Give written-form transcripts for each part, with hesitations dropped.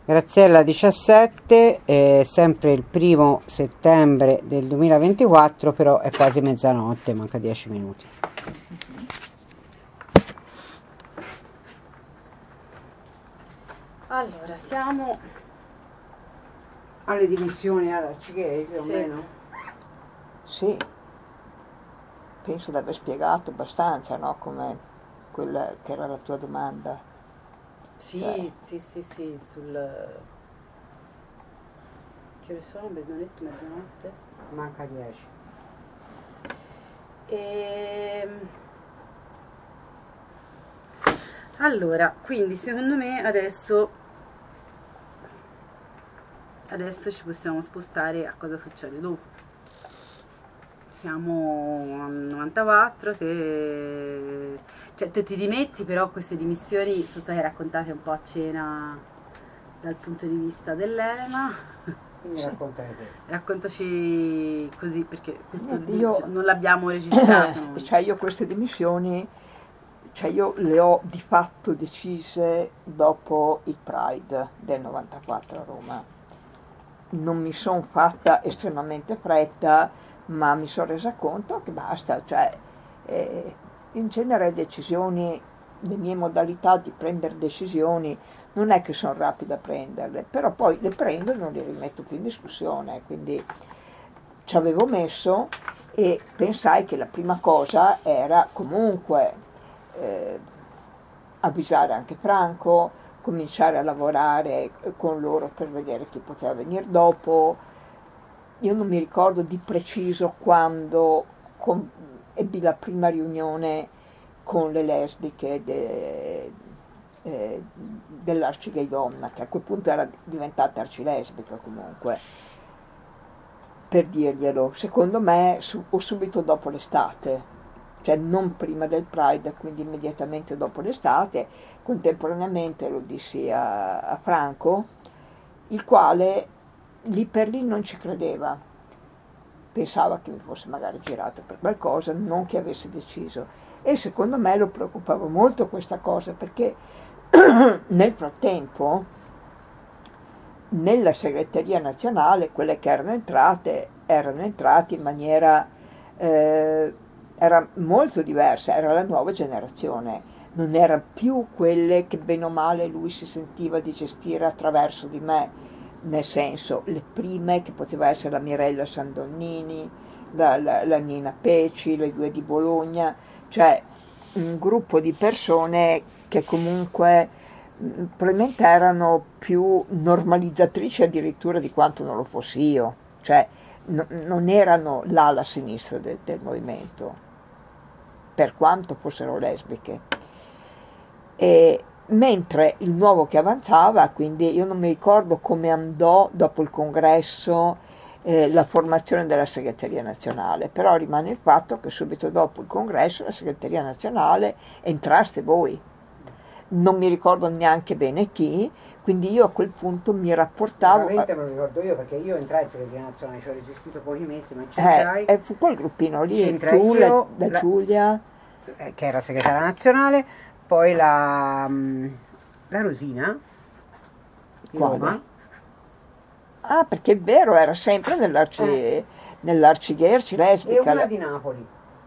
Graziella 17, sempre il 1° settembre del 2024, però è quasi mezzanotte, manca 10 minuti. Allora, siamo alle dimissioni all'Arcighei, più o meno? Sì, penso di aver spiegato abbastanza, no? Come quella che era la tua domanda. Sì, sul... Che ore sono? Abbiamo detto mezzanotte? Manca 10. Allora, quindi secondo me adesso ci possiamo spostare a cosa succede dopo. Siamo al 94, cioè te ti dimetti, però queste dimissioni sono state raccontate un po' a cena dal punto di vista dell'Elena. Quindi raccontate te. Raccontaci così, perché questo Io- non l'abbiamo registrato. noi. Cioè io queste dimissioni, cioè io le ho di fatto decise dopo il Pride del 94 a Roma. Non mi sono fatta estremamente fretta, ma mi sono resa conto che basta, cioè in genere decisioni, le mie modalità di prendere decisioni non è che sono rapida a prenderle, però poi le prendo e non le rimetto più in discussione, quindi ci avevo messo e pensai che la prima cosa era comunque avvisare anche Franco, cominciare a lavorare con loro per vedere chi poteva venire dopo. Io non mi ricordo di preciso quando ebbi la prima riunione con le lesbiche dell'Arcigay Donna, che a quel punto era diventata arcilesbica comunque, per dirglielo. Secondo me o subito dopo l'estate, cioè non prima del Pride, quindi immediatamente dopo l'estate. Contemporaneamente lo dissi a Franco, il quale lì per lì non ci credeva, pensava che mi fosse magari girata per qualcosa, non che avesse deciso, e secondo me lo preoccupava molto questa cosa, perché nel frattempo nella segreteria nazionale quelle che erano entrate in maniera era molto diversa, era la nuova generazione, non era più quelle che bene o male lui si sentiva di gestire attraverso di me, nel senso le prime che poteva essere la Mirella Sandonnini, la Nina Peci, le due di Bologna, cioè un gruppo di persone che comunque probabilmente erano più normalizzatrici addirittura di quanto non lo fossi io, cioè non erano l'ala sinistra del movimento, per quanto fossero lesbiche. E mentre il nuovo che avanzava, quindi io non mi ricordo come andò dopo il congresso la formazione della segreteria nazionale, però rimane il fatto che subito dopo il congresso la segreteria nazionale entraste voi, non mi ricordo neanche bene chi, quindi io a quel punto mi rapportavo. Veramente me lo ricordo io, perché io entrai in segreteria nazionale, ci ho resistito pochi mesi, ma c'entrai. Fu quel gruppino lì, C'entrai tu, io, la Giulia, che era segretaria nazionale, poi la Rosina di Quale? Roma. Ah, perché è vero, era sempre nell'Arcigay E lesbica. una di Napoli.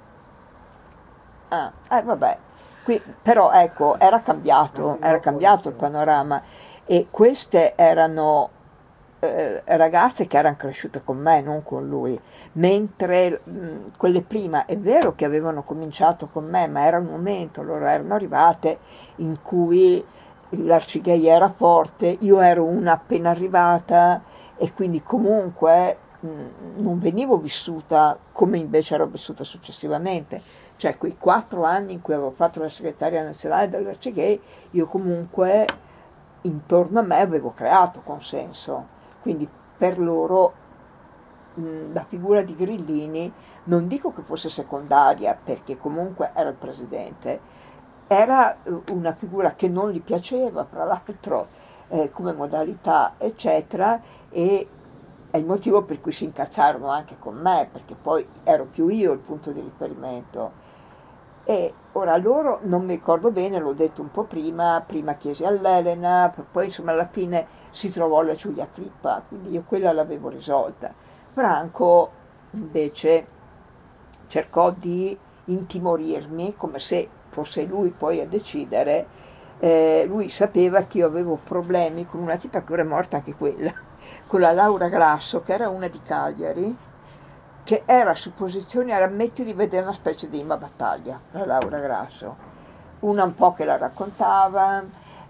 Vabbè. Però ecco, era cambiato il panorama, e queste erano ragazze che erano cresciute con me, non con lui, mentre quelle prima è vero che avevano cominciato con me, ma era un momento, loro erano arrivate in cui l'Arcigay era forte, io ero una appena arrivata e quindi comunque non venivo vissuta come invece ero vissuta successivamente, cioè quei 4 anni in cui avevo fatto la segretaria nazionale dell'Arcigay, io comunque intorno a me avevo creato consenso, quindi per loro la figura di Grillini non dico che fosse secondaria, perché comunque era il presidente, era una figura che non gli piaceva, fra l'altro, come modalità, eccetera, e è il motivo per cui si incazzarono anche con me, perché poi ero più io il punto di riferimento. E ora loro, non mi ricordo bene, l'ho detto un po' prima chiesi all'Elena, poi insomma alla fine si trovò la Giulia Crippa, quindi io quella l'avevo risolta. Franco invece cercò di intimorirmi, come se fosse lui poi a decidere. Lui sapeva che io avevo problemi con una tipa che ora è morta anche quella, con la Laura Grasso, che era una di Cagliari, che era su posizioni, era metti di vedere una specie di Imma Battaglia, la Laura Grasso, una un po' che la raccontava,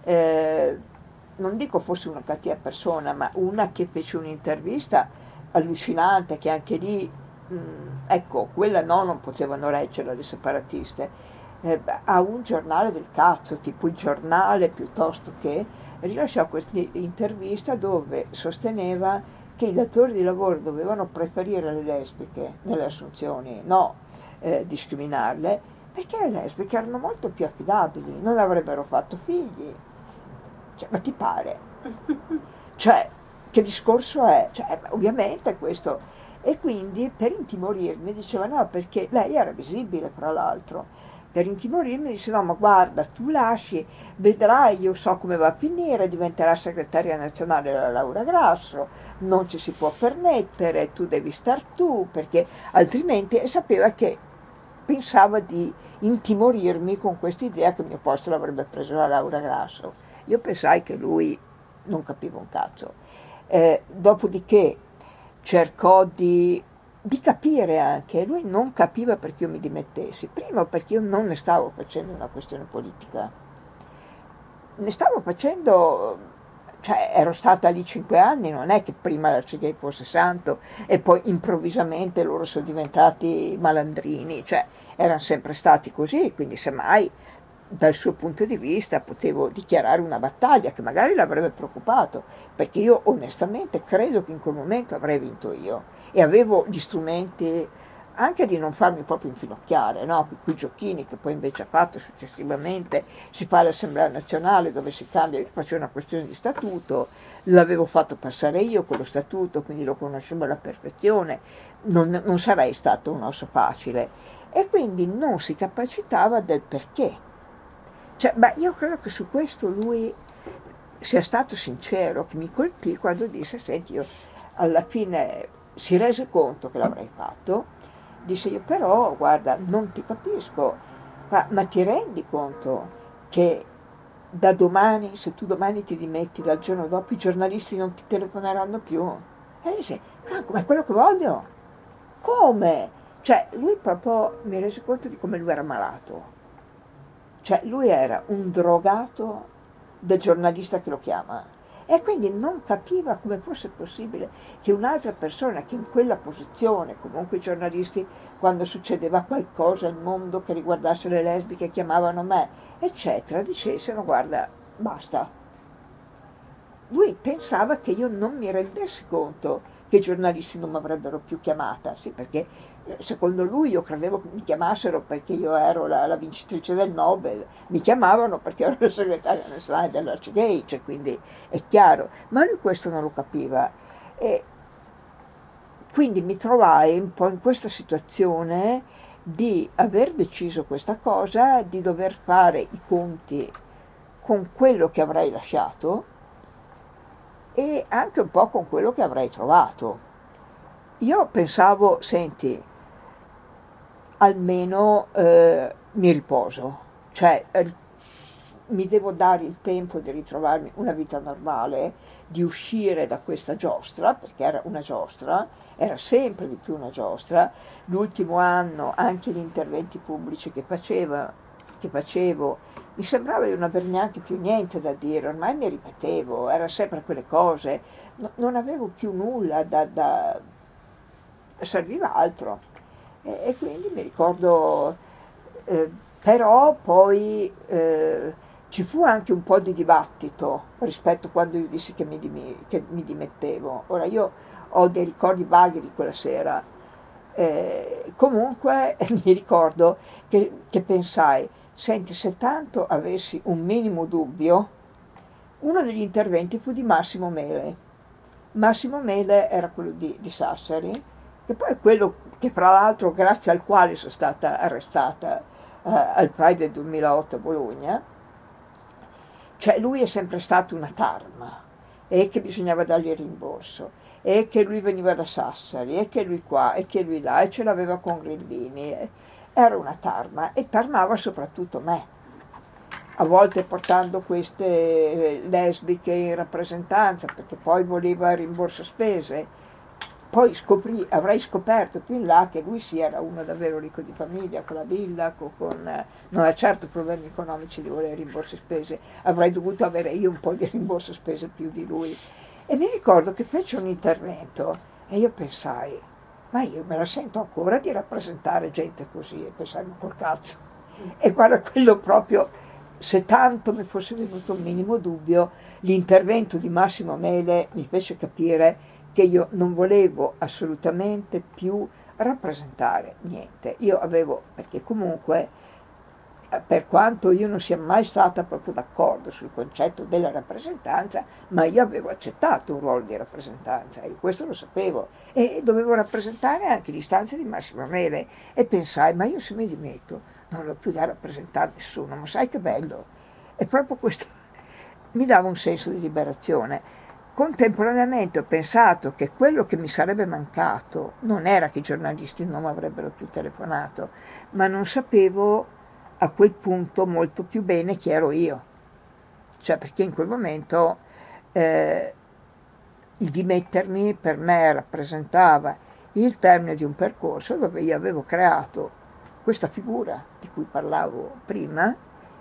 non dico fosse una cattiva persona, ma una che fece un'intervista allucinante, che anche lì, ecco, quella no, non potevano reggerla le separatiste, a un giornale del cazzo, tipo Il Giornale, piuttosto che, rilasciò questa intervista dove sosteneva che i datori di lavoro dovevano preferire le lesbiche nelle assunzioni, no discriminarle, perché le lesbiche erano molto più affidabili, non avrebbero fatto figli. Cioè, ma ti pare? Cioè, che discorso è? Cioè, ovviamente questo. E quindi per intimorirmi diceva no, perché lei era visibile fra l'altro. Per intimorirmi dice no, ma guarda, tu lasci, vedrai, io so come va a finire, diventerà segretaria nazionale la Laura Grasso, non ci si può permettere, tu devi star tu, perché altrimenti, e sapeva che pensava di intimorirmi con questa idea che il mio posto l'avrebbe preso la Laura Grasso. Io pensai che lui non capiva un cazzo. Dopodiché cercò di capire anche, lui non capiva perché io mi dimettessi, prima perché io non ne stavo facendo una questione politica, ne stavo facendo, cioè ero stata lì 5 anni, non è che prima l'Arcigay fosse santo e poi improvvisamente loro sono diventati malandrini, cioè erano sempre stati così, quindi semmai dal suo punto di vista potevo dichiarare una battaglia che magari l'avrebbe preoccupato, perché io onestamente credo che in quel momento avrei vinto io e avevo gli strumenti anche di non farmi proprio infinocchiare, no? Quei giochini che poi invece ha fatto successivamente, si fa l'Assemblea Nazionale dove si cambia, io facevo una questione di statuto, l'avevo fatto passare io quello statuto, quindi lo conoscevo alla perfezione, non sarei stato un osso facile e quindi non si capacitava del perché. Cioè, beh, io credo che su questo lui sia stato sincero, che mi colpì quando disse, senti, io alla fine si rese conto che l'avrei fatto, disse io però, guarda, non ti capisco, ma ti rendi conto che da domani, se tu domani ti dimetti, dal giorno dopo i giornalisti non ti telefoneranno più? E dice, Franco, ma è quello che voglio. Come? Cioè, lui proprio mi rese conto di come lui era malato. Cioè lui era un drogato del giornalista che lo chiama e quindi non capiva come fosse possibile che un'altra persona che in quella posizione, comunque i giornalisti quando succedeva qualcosa nel mondo che riguardasse le lesbiche chiamavano me, eccetera, dicessero guarda, basta. Lui pensava che io non mi rendessi conto che i giornalisti non mi avrebbero più chiamata, sì, perché secondo lui io credevo che mi chiamassero perché io ero la vincitrice del Nobel, mi chiamavano perché ero la segretaria nazionale dell'Arcigay, cioè, quindi è chiaro, ma lui questo non lo capiva e quindi mi trovai un po' in questa situazione di aver deciso questa cosa, di dover fare i conti con quello che avrei lasciato e anche un po' con quello che avrei trovato. Io pensavo, senti, almeno mi riposo, cioè mi devo dare il tempo di ritrovarmi una vita normale, di uscire da questa giostra, perché era una giostra, era sempre di più una giostra. L'ultimo anno anche gli interventi pubblici che facevo, mi sembrava di non aver neanche più niente da dire, ormai mi ripetevo, erano sempre quelle cose, non avevo più nulla serviva altro. E quindi mi ricordo, però poi ci fu anche un po' di dibattito rispetto a quando io dissi che mi dimettevo. Ora io ho dei ricordi vaghi di quella sera, comunque mi ricordo che pensai, senti, se tanto avessi un minimo dubbio, uno degli interventi fu di Massimo Mele. Massimo Mele era quello di Sassari, che poi è quello che fra l'altro grazie al quale sono stata arrestata al Pride del 2008 a Bologna, cioè lui è sempre stato una tarma, e che bisognava dargli il rimborso, e che lui veniva da Sassari, e che lui qua, e che lui là, e ce l'aveva con Grillini, era una tarma, e tarmava soprattutto me, a volte portando queste lesbiche in rappresentanza, perché poi voleva il rimborso spese. Poi avrei scoperto più in là che lui sì era uno davvero ricco di famiglia, con la villa, non ha certo problemi economici di volere rimborsi spese, avrei dovuto avere io un po' di rimborso spese più di lui. E mi ricordo che fece un intervento e io pensai, ma io me la sento ancora di rappresentare gente così, e pensai, ma col cazzo. E guarda, quello proprio, se tanto mi fosse venuto un minimo dubbio, l'intervento di Massimo Mele mi fece capire che io non volevo assolutamente più rappresentare niente. Io avevo, perché comunque, per quanto io non sia mai stata proprio d'accordo sul concetto della rappresentanza, ma io avevo accettato un ruolo di rappresentanza, e questo lo sapevo, e dovevo rappresentare anche l'istanza di Massimo Mele, e pensai, ma io se mi dimetto non ho più da rappresentare nessuno, ma sai che bello? E proprio questo mi dava un senso di liberazione. Contemporaneamente ho pensato che quello che mi sarebbe mancato non era che i giornalisti non mi avrebbero più telefonato, ma non sapevo a quel punto molto più bene chi ero io. Cioè, perché in quel momento il dimettermi per me rappresentava il termine di un percorso dove io avevo creato questa figura di cui parlavo prima,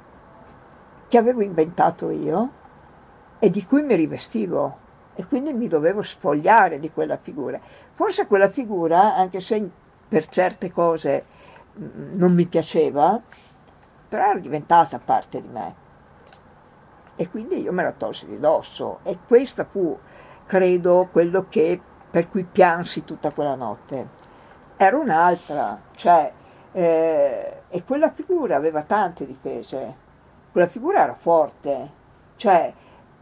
che avevo inventato io e di cui mi rivestivo, e quindi mi dovevo spogliare di quella figura. Forse quella figura, anche se per certe cose non mi piaceva, però era diventata parte di me, e quindi io me la tolsi di dosso, e questa fu, credo, quello per cui piansi tutta quella notte. Era un'altra, cioè, e quella figura aveva tante difese, quella figura era forte, cioè,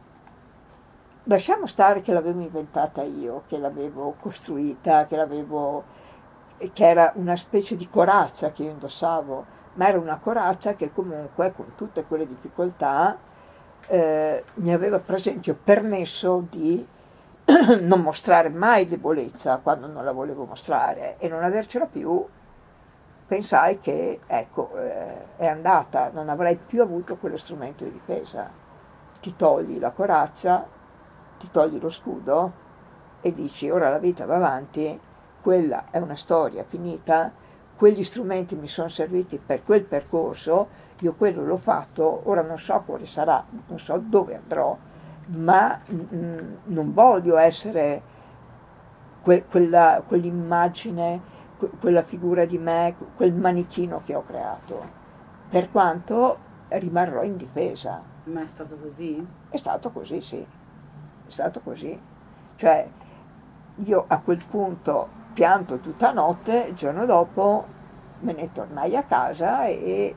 lasciamo stare che l'avevo inventata io, che l'avevo costruita, che era una specie di corazza che io indossavo, ma era una corazza che comunque, con tutte quelle difficoltà, mi aveva per esempio permesso di non mostrare mai debolezza quando non la volevo mostrare, e non avercela più. Pensai che, ecco, è andata, non avrei più avuto quello strumento di difesa. Ti togli la corazza, ti togli lo scudo e dici, ora la vita va avanti, quella è una storia finita, quegli strumenti mi sono serviti per quel percorso, io quello l'ho fatto, ora non so quale sarà, non so dove andrò, ma non voglio essere quell'immagine, quella figura di me, quel manichino che ho creato, per quanto rimarrò in difesa. Ma è stato così? È stato così, sì, è stato così. Cioè, io a quel punto pianto tutta notte, il giorno dopo me ne tornai a casa e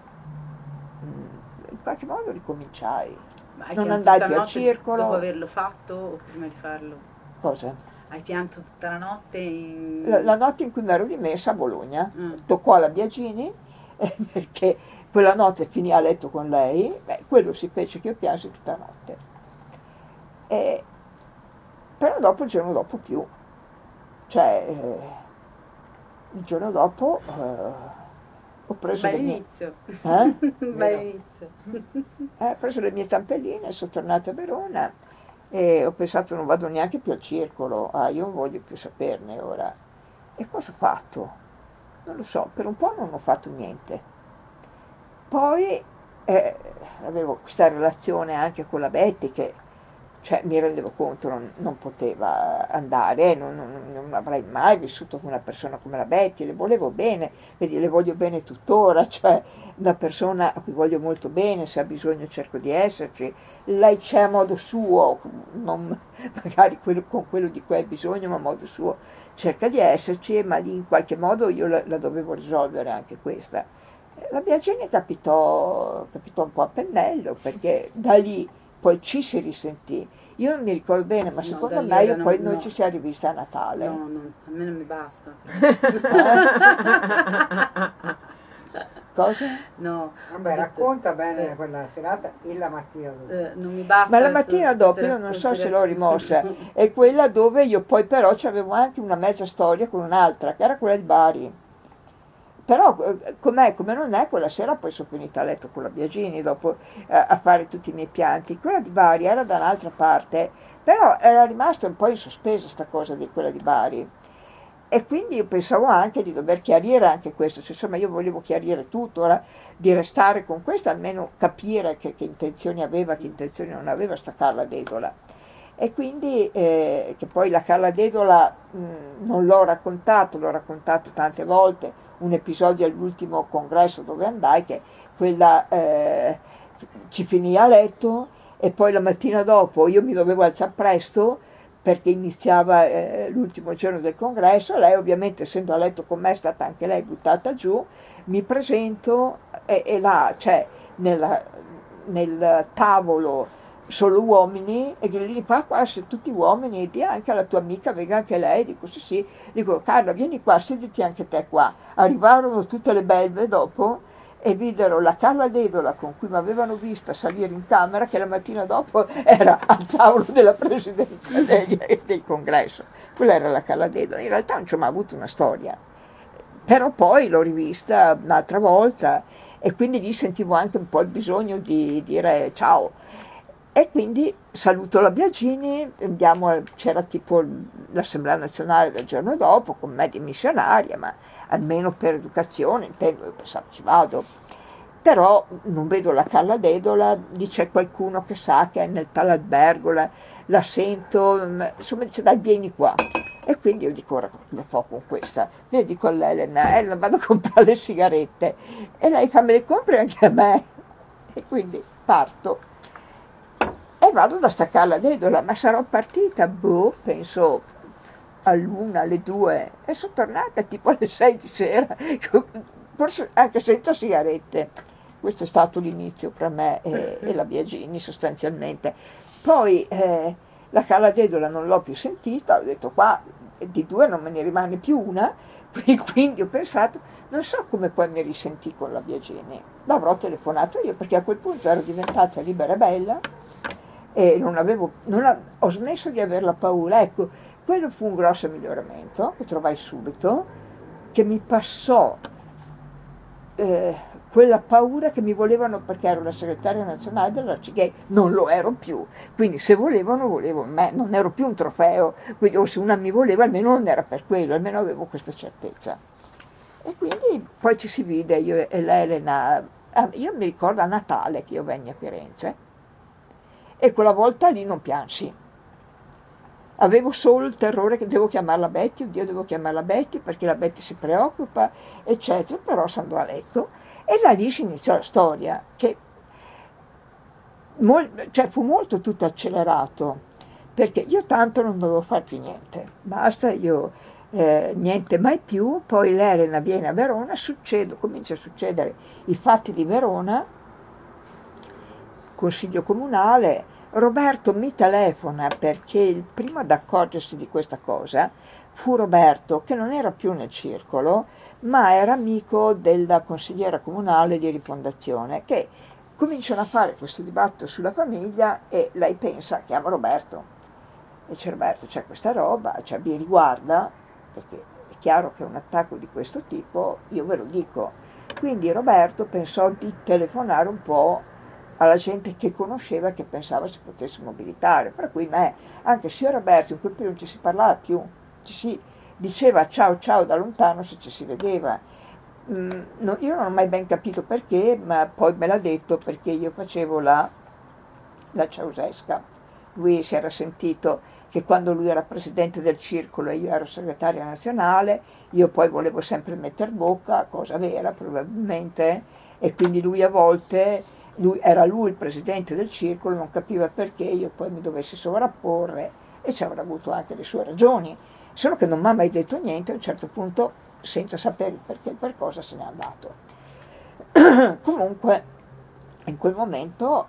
in qualche modo ricominciai. Ma non andai più al notte circolo. Dopo averlo fatto o prima di farlo? Cosa? Hai pianto tutta la notte? La notte in cui mi ero dimessa a Bologna, toccò alla Biagini, perché quella notte finì a letto con lei, quello si fece che io piansi tutta la notte. Però dopo, il giorno dopo più, cioè il giorno dopo ho preso Bel le mie... inizio. Bel inizio. Ho preso le mie tampelline, sono tornata a Verona e ho pensato non vado neanche più al circolo, io non voglio più saperne ora. E cosa ho fatto? Non lo so, per un po' non ho fatto niente. Poi avevo questa relazione anche con la Betty che, cioè, mi rendevo conto non poteva andare, non avrei mai vissuto con una persona come la Betty, le volevo bene, vedi, le voglio bene tuttora, cioè una persona a cui voglio molto bene, se ha bisogno cerco di esserci, lei c'è a modo suo, non magari con quello di cui hai bisogno, ma a modo suo cerca di esserci, ma lì in qualche modo io la dovevo risolvere anche questa. La Biagini capitò un po' a pennello, perché da lì poi ci si risentì. Io non mi ricordo bene, ma secondo me noi ci siamo rivisti a Natale. No, a me non mi basta. Cosa? No. Vabbè, racconta bene quella serata e la mattina dopo. Non mi basta. Ma la mattina dopo, io non so se l'ho rimossa, è quella dove io poi però c'avevo anche una mezza storia con un'altra, che era quella di Bari. Però com'è, come non è, quella sera poi sono finita a letto con la Biagini dopo a fare tutti i miei pianti. Quella di Bari era da un'altra parte, però era rimasta un po' in sospeso sta cosa di quella di Bari. E quindi io pensavo anche di dover chiarire anche questo, cioè, insomma io volevo chiarire tutto, ora di restare con questo, almeno capire che intenzioni aveva, che intenzioni non aveva sta Carla Dedola. E quindi, che poi la Carla Dedola non l'ho raccontato tante volte, un episodio all'ultimo congresso dove andai, che quella ci finì a letto e poi la mattina dopo io mi dovevo alzare presto perché iniziava l'ultimo giorno del congresso, lei ovviamente essendo a letto con me è stata anche lei buttata giù, mi presento e là c'è nel tavolo solo uomini e che gli fa qua se tutti uomini e di anche alla tua amica venga anche lei, dico sì sì, dico Carla vieni qua, sediti anche te qua. Arrivarono tutte le belve dopo e videro la Carla Dedola con cui mi avevano vista salire in camera che la mattina dopo era al tavolo della presidenza del congresso. Quella era la Carla Dedola, in realtà non ci ho mai avuto una storia, però poi l'ho rivista un'altra volta e quindi lì sentivo anche un po' il bisogno di dire ciao. E quindi saluto la Biagini, c'era tipo l'Assemblea Nazionale del giorno dopo, con me di missionaria, ma almeno per educazione, intendo, io pensavo ci vado. Però non vedo la Carla Dedola, dice qualcuno che sa che è nel tal albergo, la sento, insomma dice dai vieni qua. E quindi io dico ora come fa con questa? Io dico all'Elena, vado a comprare le sigarette. E lei fa me le compri anche a me. E quindi parto. E vado da sta Carla Dedola, ma sarò partita, penso all'1, alle 2 e sono tornata tipo alle 6 di sera, forse anche senza sigarette. Questo è stato l'inizio tra me e la Biagini sostanzialmente. Poi la Carla Dedola non l'ho più sentita, ho detto qua di 2 non me ne rimane più una, quindi ho pensato, non so come poi mi risentì con la Biagini. L'avrò telefonato io perché a quel punto ero diventata libera e bella e ho smesso di avere la paura. Ecco, quello fu un grosso miglioramento che trovai subito, che mi passò quella paura che mi volevano, perché ero la segretaria nazionale dell'Arcigay, non lo ero più, quindi se volevano me, non ero più un trofeo, quindi, o se una mi voleva almeno non era per quello, almeno avevo questa certezza. E quindi poi ci si vide, io e l'Elena, io mi ricordo a Natale che io venni a Firenze, e quella volta lì non piansi. Avevo solo il terrore che devo chiamarla Betty, oddio devo chiamarla Betty perché la Betty si preoccupa, eccetera, però si andò a letto e da lì si iniziò la storia, che fu molto tutto accelerato, perché io tanto non dovevo fare più niente, basta, io niente mai più, poi l'Elena viene a Verona, comincia a succedere i fatti di Verona, consiglio comunale, Roberto mi telefona perché il primo ad accorgersi di questa cosa fu Roberto, che non era più nel circolo, ma era amico della consigliera comunale di Rifondazione, che cominciano a fare questo dibattito sulla famiglia e lei pensa, chiama Roberto, e dice Roberto c'è questa roba, vi riguarda, perché è chiaro che un attacco di questo tipo, io ve lo dico. Quindi Roberto pensò di telefonare un po' alla gente che conosceva e che pensava si potesse mobilitare, per cui anche se io e Roberto in quel periodo non ci si parlava più, ci si diceva ciao ciao da lontano se ci si vedeva. Io non ho mai ben capito perché, ma poi me l'ha detto perché io facevo la Ceausesca. Lui si era sentito che quando lui era presidente del circolo e io ero segretaria nazionale, io poi volevo sempre metter bocca, cosa vera probabilmente, e quindi lui a volte... Era lui il presidente del circolo, non capiva perché io poi mi dovessi sovrapporre e ci avrà avuto anche le sue ragioni, solo che non mi ha mai detto niente a un certo punto senza sapere perché e per cosa se n'è andato. Comunque in quel momento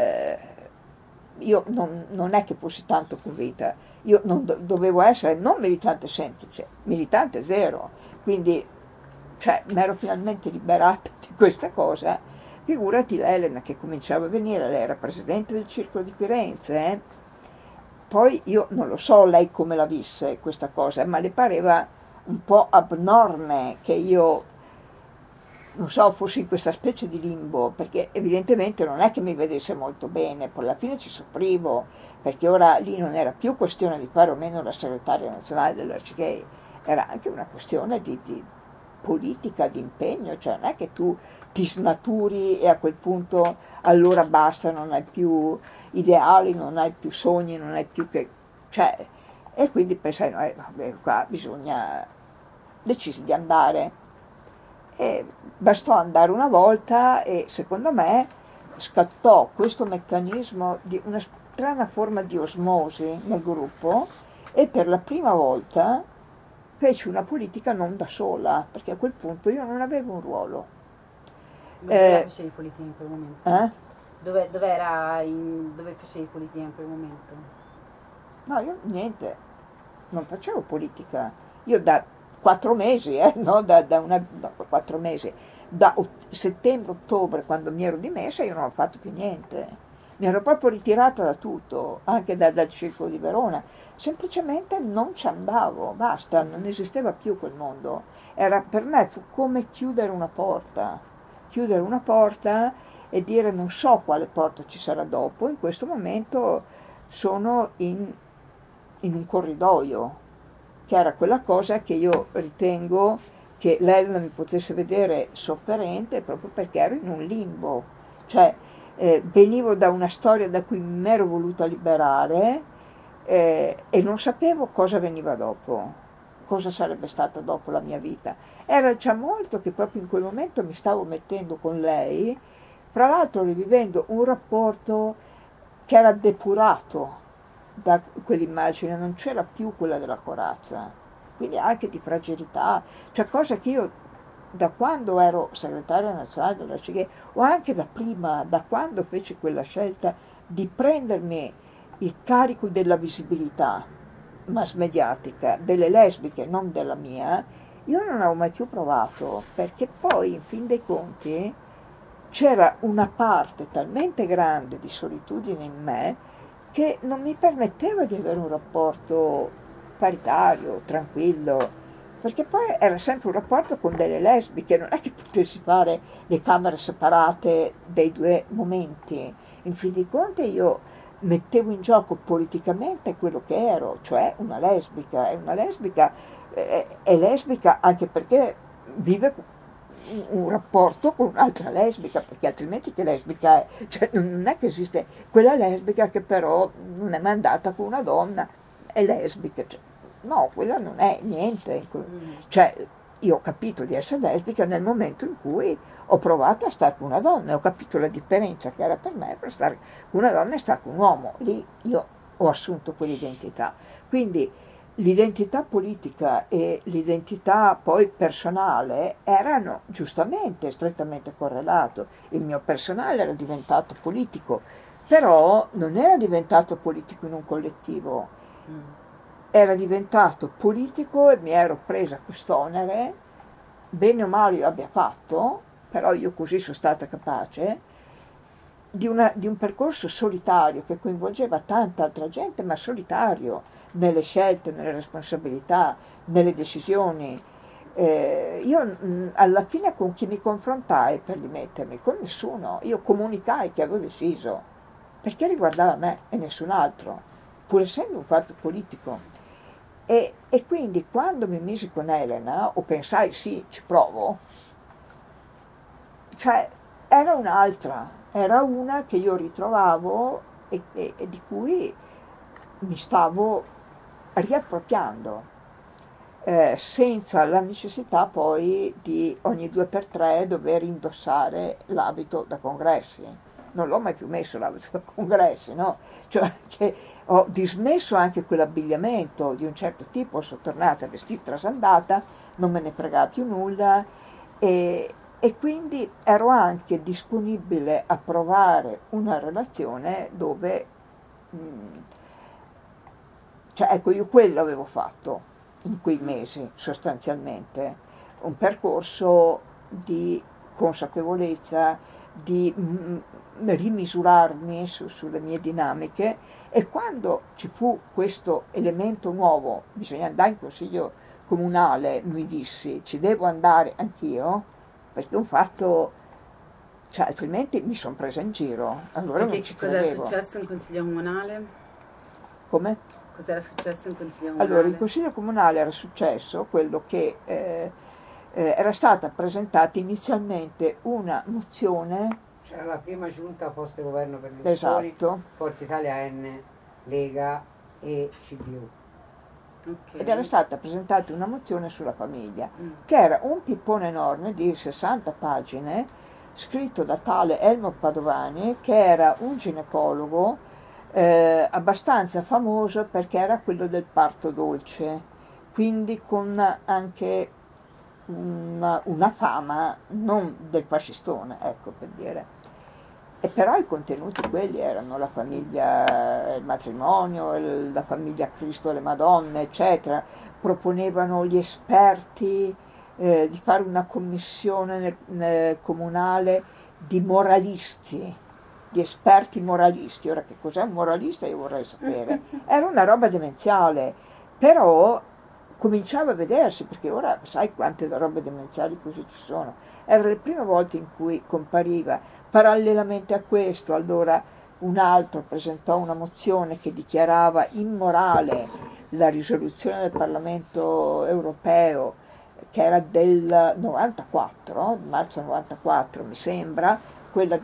io non è che fossi tanto convinta, io non dovevo essere non militante semplice, militante zero, quindi cioè mi ero finalmente liberata di questa cosa. Figurati l'Elena che cominciava a venire, lei era presidente del Circolo di Firenze, Poi io non lo so lei come la visse questa cosa, ma le pareva un po' abnorme che io, non so, fossi in questa specie di limbo, perché evidentemente non è che mi vedesse molto bene, poi alla fine ci soffrivo, perché ora lì non era più questione di fare o meno la segretaria nazionale dell'Arcigay, era anche una questione di politica, di impegno, cioè non è che tu ti snaturi e a quel punto allora basta, non hai più ideali, non hai più sogni, non hai più che... cioè, e quindi pensai, no, vabbè, qua bisogna... decisi di andare. E bastò andare una volta e secondo me scattò questo meccanismo di una strana forma di osmosi nel gruppo e per la prima volta feci una politica non da sola, perché a quel punto io non avevo un ruolo. Ma dove facevi politica in quel momento? Dove facevi politica in quel momento? No, io niente, non facevo politica. Io da 4 mesi, no, no, 4 mesi, da settembre-ottobre, quando mi ero dimessa, io non ho fatto più niente. Mi ero proprio ritirata da tutto, anche dal Circolo di Verona. Semplicemente non ci andavo, basta, non esisteva più quel mondo. Per me fu come chiudere una porta e dire non so quale porta ci sarà dopo. In questo momento sono in un corridoio, che era quella cosa che io ritengo che l'Elena mi potesse vedere sofferente proprio perché ero in un limbo, cioè venivo da una storia da cui mi ero voluta liberare e non sapevo cosa veniva dopo, cosa sarebbe stata dopo la mia vita. Era già molto che proprio in quel momento mi stavo mettendo con lei, fra l'altro rivivendo un rapporto che era depurato da quell'immagine, non c'era più quella della corazza, quindi anche di fragilità, cioè cosa che io da quando ero segretaria nazionale dell'Arcigay o anche da prima, da quando feci quella scelta di prendermi il carico della visibilità mass mediatica delle lesbiche, non della mia, io non avevo mai più provato, perché poi in fin dei conti c'era una parte talmente grande di solitudine in me che non mi permetteva di avere un rapporto paritario, tranquillo, perché poi era sempre un rapporto con delle lesbiche, non è che potessi fare le camere separate dei due momenti. In fin dei conti io mettevo in gioco politicamente quello che ero, cioè una lesbica, e una lesbica è lesbica anche perché vive un rapporto con un'altra lesbica, perché altrimenti che lesbica è? Cioè, non è che esiste quella lesbica che però non è mai andata con una donna, è lesbica, cioè, no, quella non è niente. Cioè, io ho capito di essere lesbica nel momento in cui ho provato a stare con una donna e ho capito la differenza che era per me per stare con una donna e stare con un uomo. Lì io ho assunto quell'identità. Quindi l'identità politica e l'identità poi personale erano giustamente strettamente correlato. Il mio personale era diventato politico, però non era diventato politico in un collettivo, era diventato politico e mi ero presa quest'onere, bene o male io abbia fatto, però io così sono stata capace, di un percorso solitario che coinvolgeva tanta altra gente, ma solitario, nelle scelte, nelle responsabilità, nelle decisioni. Io alla fine con chi mi confrontai per dimettermi? Con nessuno. Io comunicai che avevo deciso, perché riguardava me e nessun altro, pur essendo un fatto politico. E quindi quando mi misi con Elena, o pensai sì, ci provo, cioè era un'altra, era una che io ritrovavo e di cui mi stavo riappropriando, senza la necessità poi di ogni 2 per 3 dover indossare l'abito da congressi. Non l'ho mai più messo l'abito da congressi, no? Cioè che ho dismesso anche quell'abbigliamento di un certo tipo, sono tornata vestita trasandata, non me ne fregava più nulla e quindi ero anche disponibile a provare una relazione dove cioè ecco, io quello avevo fatto in quei mesi sostanzialmente, un percorso di consapevolezza, di rimisurarmi sulle mie dinamiche, e quando ci fu questo elemento nuovo, bisogna andare in consiglio comunale, mi dissi ci devo andare anch'io, perché è un fatto, cioè, altrimenti mi sono presa in giro, allora Perché non ci cos'era credevo. successo in consiglio comunale? Come? Cos'era successo in consiglio comunale? Allora, in consiglio comunale era successo quello che era stata presentata inizialmente una mozione. C'era la prima giunta post governo per gli Esatto. Forza Italia N, Lega e CDU. Okay. Ed era stata presentata una mozione sulla famiglia, che era un pippone enorme di 60 pagine, scritto da tale Elmo Padovani, che era un ginecologo abbastanza famoso perché era quello del parto dolce, quindi con anche una fama non del fascistone, ecco, per dire. E però i contenuti quelli erano la famiglia, il matrimonio, la famiglia Cristo e le Madonne, eccetera. Proponevano gli esperti di fare una commissione comunale di moralisti, di esperti moralisti. Ora, che cos'è un moralista io vorrei sapere. Era una roba demenziale, però cominciava a vedersi, perché ora sai quante robe demenziali così ci sono. Erano le prime volte in cui compariva. Parallelamente a questo, allora, un altro presentò una mozione che dichiarava immorale la risoluzione del Parlamento europeo, che era del 94, marzo 94 mi sembra, quella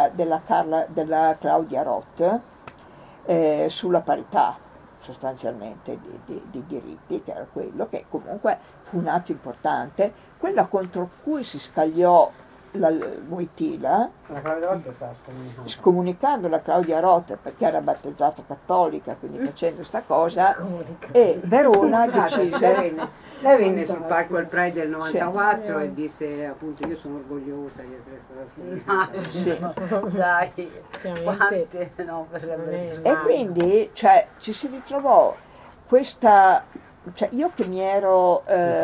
della Claudia Roth, sulla parità sostanzialmente di diritti, che era quello che comunque fu un atto importante, quella contro cui si scagliò la Wojtyla, La Claudia Roth sta scomunicando la Claudia Roth perché era battezzata cattolica, quindi facendo questa cosa, e Verona decise. Lei venne sul palco del Pride del 94 e disse appunto io sono orgogliosa di essere stata scomunicata. Dai, quante no, E quindi ci si ritrovò questa, io che mi ero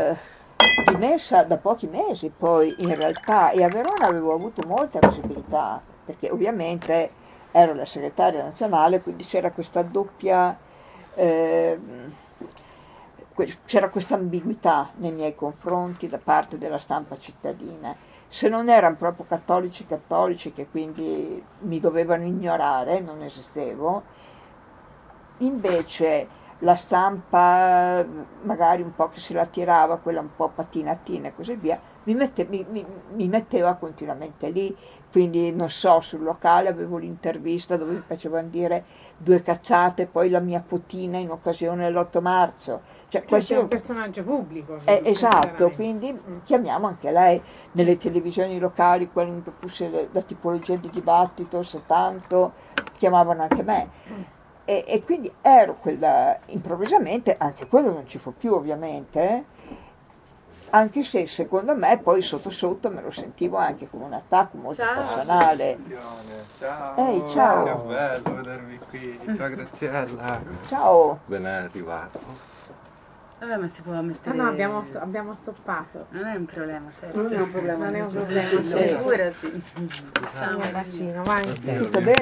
dimessa da pochi mesi poi in realtà, e a Verona avevo avuto molta visibilità perché ovviamente ero la segretaria nazionale, quindi c'era questa doppia c'era questa ambiguità nei miei confronti da parte della stampa cittadina. Se non erano proprio cattolici che quindi mi dovevano ignorare, non esistevo, invece la stampa magari un po' che se la tirava, quella un po' patinatina e così via, mi metteva continuamente lì. Quindi non so, sul locale avevo l'intervista dove mi facevano dire 2 cazzate, poi la mia fotina in occasione dell'8 marzo. Questo è un personaggio pubblico. Esatto, quindi chiamiamo anche lei nelle televisioni locali, qualunque fosse la tipologia di dibattito, se tanto, chiamavano anche me. E quindi ero quella, improvvisamente, anche quello non ci fu più ovviamente, anche se secondo me poi sotto sotto me lo sentivo anche come un attacco molto personale. Ciao! Ehi, ciao! Che bello vedervi qui! Ciao Graziella! Ciao! Ben arrivato! Vabbè, ma si può mettere. No, abbiamo stoppato. Non è un problema, Non è un problema. Figurati. Ciao, bacino, vai. Tutto bene?